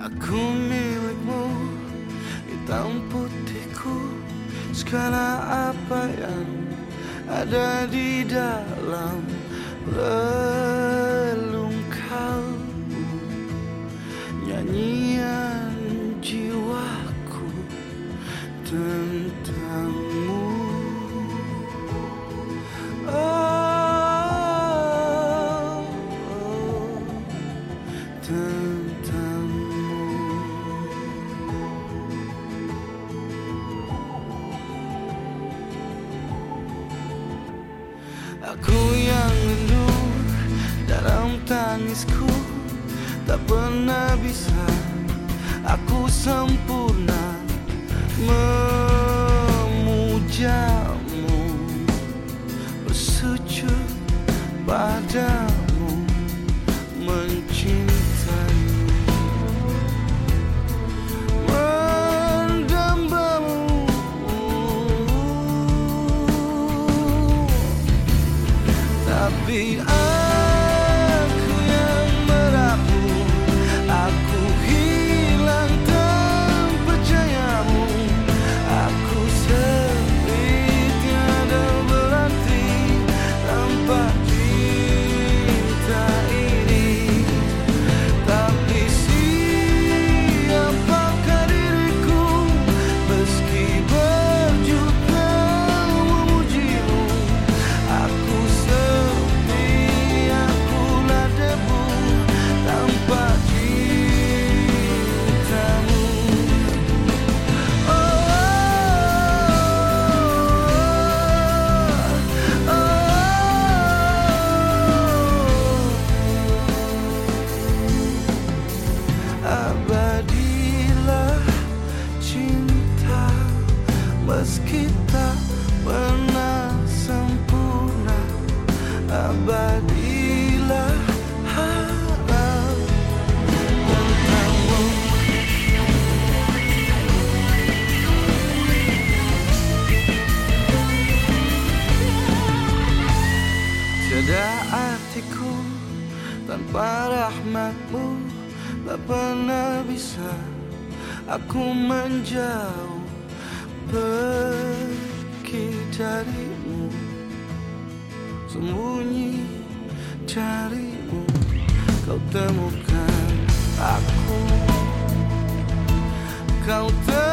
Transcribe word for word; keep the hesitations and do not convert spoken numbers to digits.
Aku milikmu, hitam putihku, segala apa yang ada di dalam relung kalbu, nyanyian jiwaku tentangmu. Oh, oh, tentangmu. Aku yang rindu dalam tangisku, tak pernah bisa aku sempurna memujamu, bersujud padamu, mencintaimu, mendambamu. Tapi aku yang merapuh, aku hilang tanpa cahayamu. Aku sepi tiada berarti tanpa cinta ini. Tapi siapakah diriku meski berjuta memujimu. Aku abadilah cinta meski tak pernah sempurna, abadilah harap tentangmu. Tiada artiku tanpa rahmatmu, tak pernah bisa aku menjauh pergi darimu, sembunyi darimu. Kau temukan aku, kau temukan